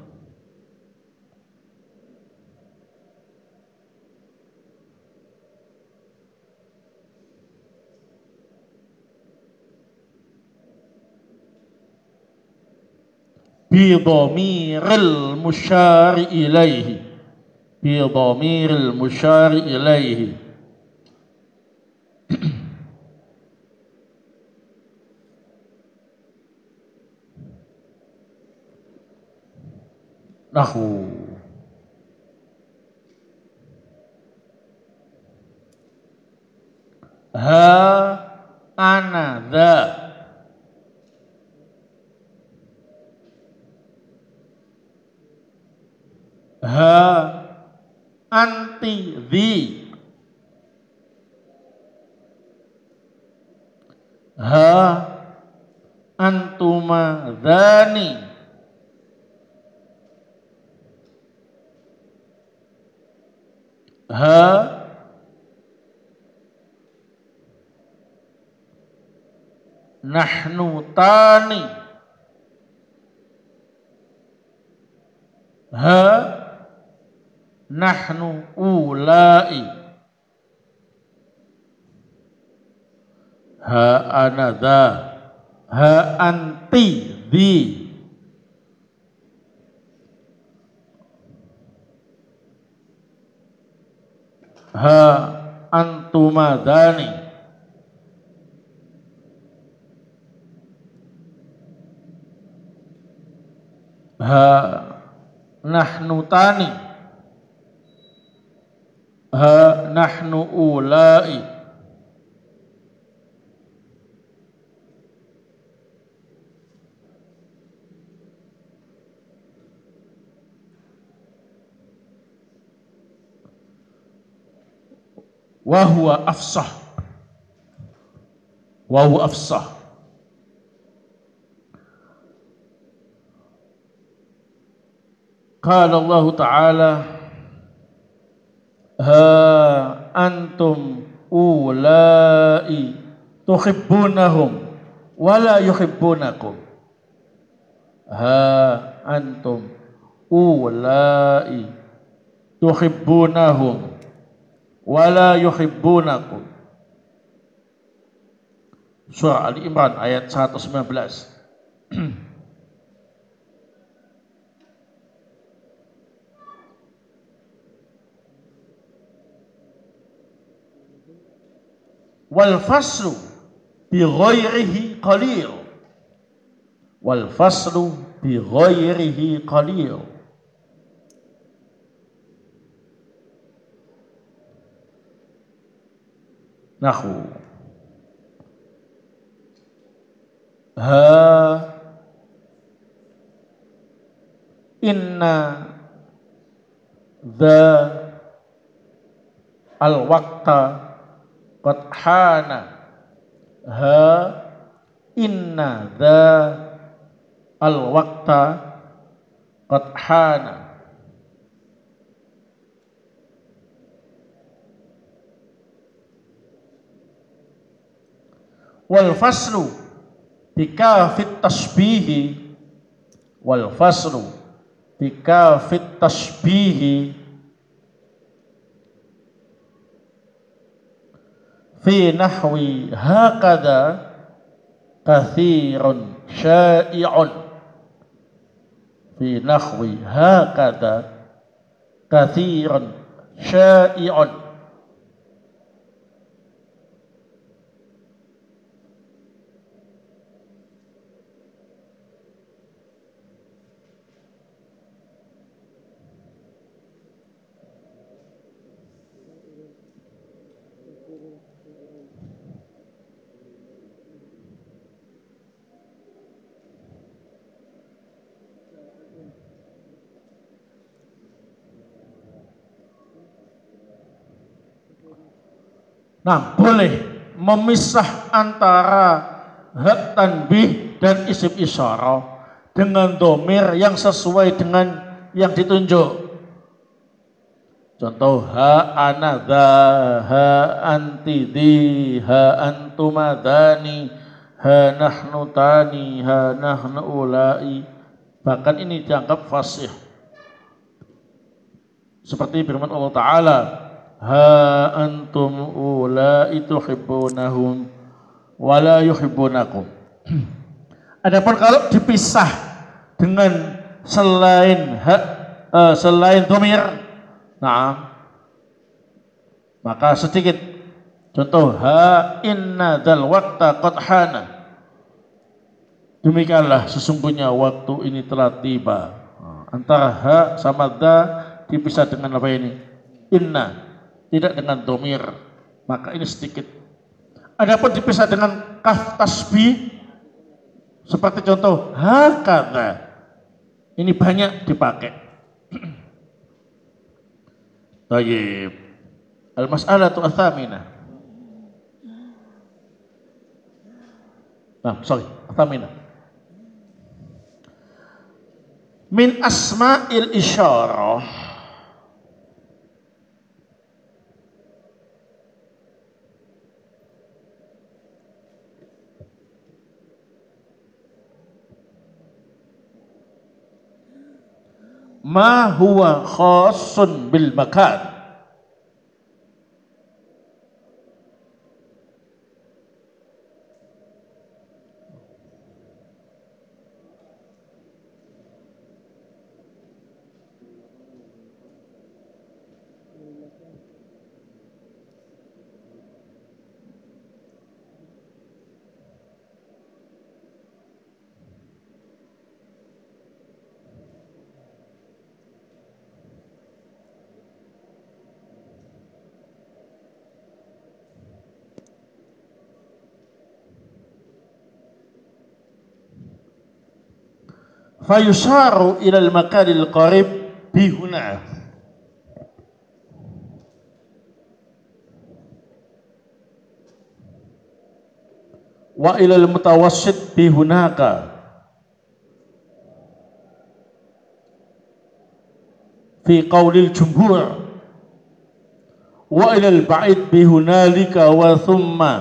bi dhamiril musyari ilaihi bi dhamiril musyari ilaihi nahu ha ana dha ha anti dhi ha antuma dhani ha nahnu tani ha nahnu ulai ha anadha ha anti di ha antumadani ha nahnu tani ha nahnu ulai wa huwa afsah wa huwa afsah qala Allah ta'ala ha antum ulai tuhibbunahum wa la yuhibbunakum ha antum ulai tuhibbunahum wala yuhibbunakum. Surah Ali Imran ayat 119. Wal faslu bi ghairihi qalil. Wal faslu bi ghairihi qalil. Nahu ha inna dha al waqta qad hana ha inna dha al waqta qad hana wal faslu bikafit tasbihi wal faslu bikafit tasbihi fi nahwi hakadha kathirun syai'un fi nahwi hakadha kathiran syai'un. Nah, boleh memisah antara hak tanbih dan isim isyarah dengan domir yang sesuai dengan yang ditunjuk. Contoh ha ana dha, ha anti di, ha antuma dhani, ha nahnu tani, ha nahnu ulai. Bahkan ini dianggap fasih. Seperti firman Allah Ta'ala, ha antum ulai tuhibbunahum wa la yuhibbunakum. Adapun kalau dipisah dengan selain hak, selain domir, nah, maka sedikit. Contoh ha inna dzal waqta qad hana. Demikianlah sesungguhnya waktu ini telah tiba. Antara ha sama dha dipisah dengan apa ini? Inna, tidak dengan domir. Maka ini sedikit. Adapun dipisah dengan kaf tasbih, seperti contoh hakadha, ini banyak dipakai. Tayyib. Al-mas'alatu ats-tsaminah. Ats-tsaminah. Min asma'il isyarah ma huwa khassun bil makan. Fayusharu ila al-makanil qarib bihuna wa ila al-mutawassit bihunaka fi qaulil jumhur wa ila al-ba'id bihunalika wa thumma.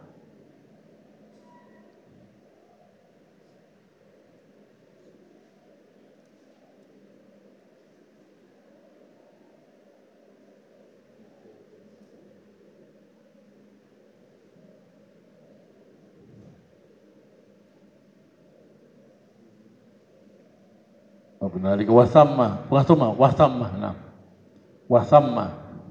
Hunalika wa thamma, nah, wa thamma.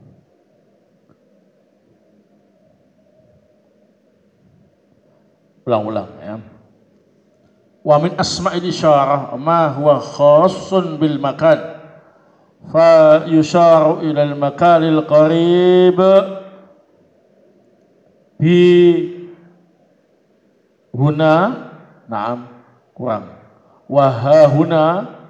Ulang-ulang ya. Wa min asma'il isyarah ma huwa khassun bil makan fa yusharu ila al makanil qarib bi huna, na'am, kurang, wa ha huna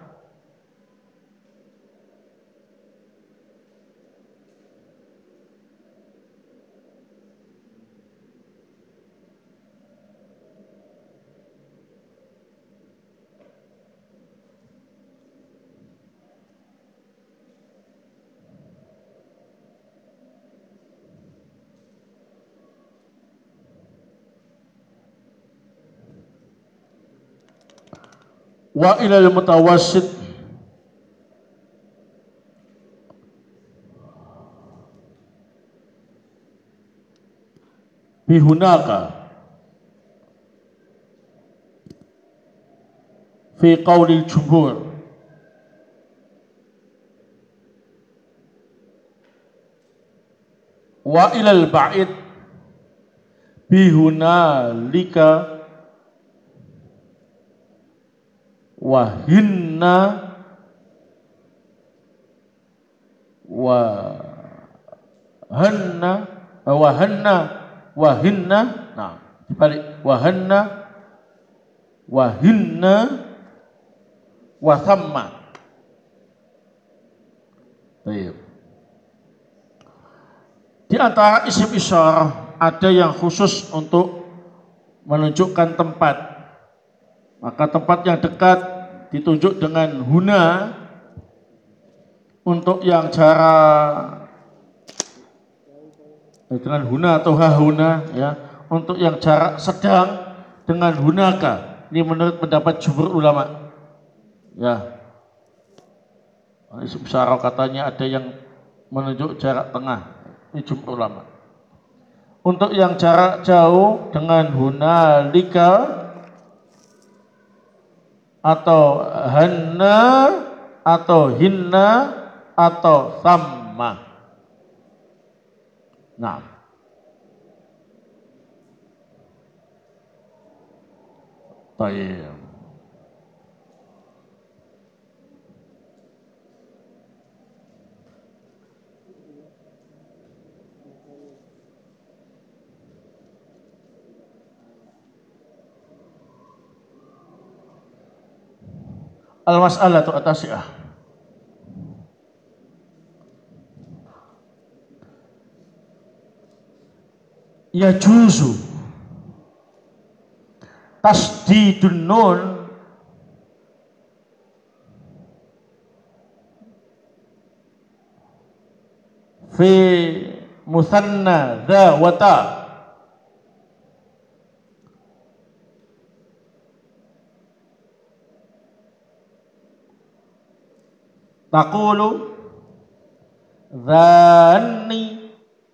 wa ilal mutawassit bihunaka fi qaulil jumhur wa ilal ba'id bihunalika wa hinna wa hanna wa hanna wa hinna. Nah, dibalik wa hanna wa hinna wa thamma. Baik. Di antara isim isyarah ada yang khusus untuk menunjukkan tempat. Maka tempat yang dekat ditunjuk dengan huna. Untuk yang cara dengan huna atau hahuna, ya. Untuk yang jarak sedang dengan hunaka. Ini menurut pendapat jumhur ulama. Ya. Isim isyarah katanya ada yang menunjuk jarak tengah. Ini jumhur ulama. Untuk yang jarak jauh dengan hunalika atau hanna atau hinna atau thamma. Nah, baik. Al-mas'alatu at-tasi'ah. Yajuzu tasdidun nun fi musanna dha wa ta taqulu dhanni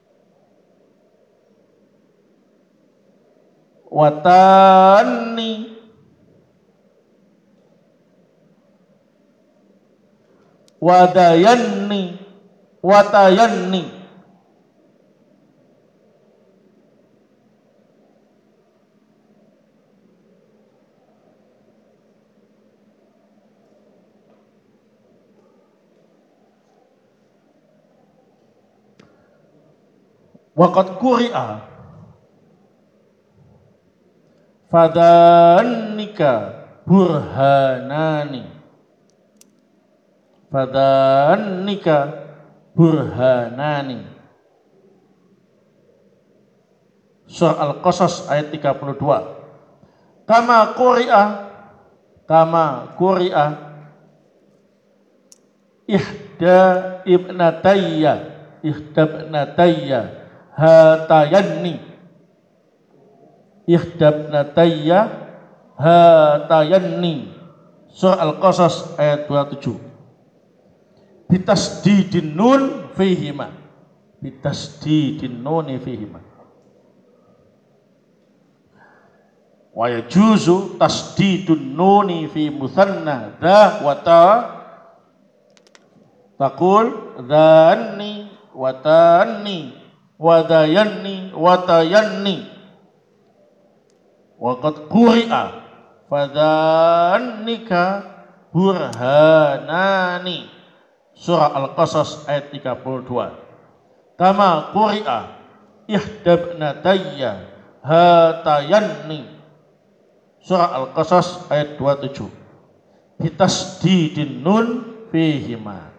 watani wadayanni watayanni. Waqad quri'a fadhannika burhanani. Fadhannika burhanani. Surah Al-Qasas ayat 32. Kama quri'a ihda ibnatayya hatayanni. Ihdabnatayya hatayanni. Surah Al-Qasas ayat 27. Bitasdidin nun fihima. Bitasdidin nun fihima. Wa yajuzu tasdidun nuni fi musanna dha wa ta taqul dhanni wa tanni wa dayanni wa tayanni. Waqad quri'a fadhannika burhanani. Surah Al-Qasas ayat 32. Kama quri'a ihdabnatayya hatayanni. Surah Al-Qasas ayat 27. Bitasdidin nun fihima.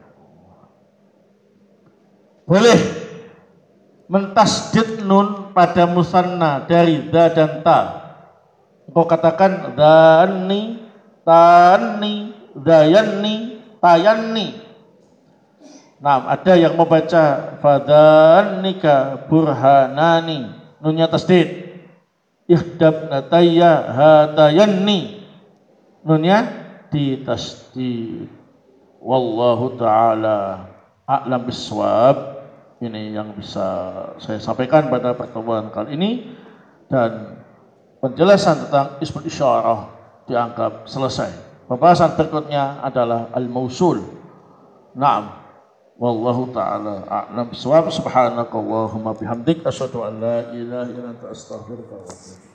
Boleh mentasdid nun pada musanna dari dha dan ta. Engkau katakan dhanni, tanni, dayanni, tayanni. Nah, ada yang membaca fadhannika burhanani, nunnya tasdid. Ihdabnatayya hatayanni, nunnya ditasdid. Wallahu ta'ala a'lam bissawab. Ini yang bisa saya sampaikan pada pertemuan kali ini, dan penjelasan tentang ismul isyarah dianggap selesai. Pembahasan berikutnya adalah al-mausul. Naam. Wallahu ta'ala a'lam bissawab. Subhanakallahumma bihamdik asyhadu an la ilaha illa anta astaghfiruka wa atubu ilaik.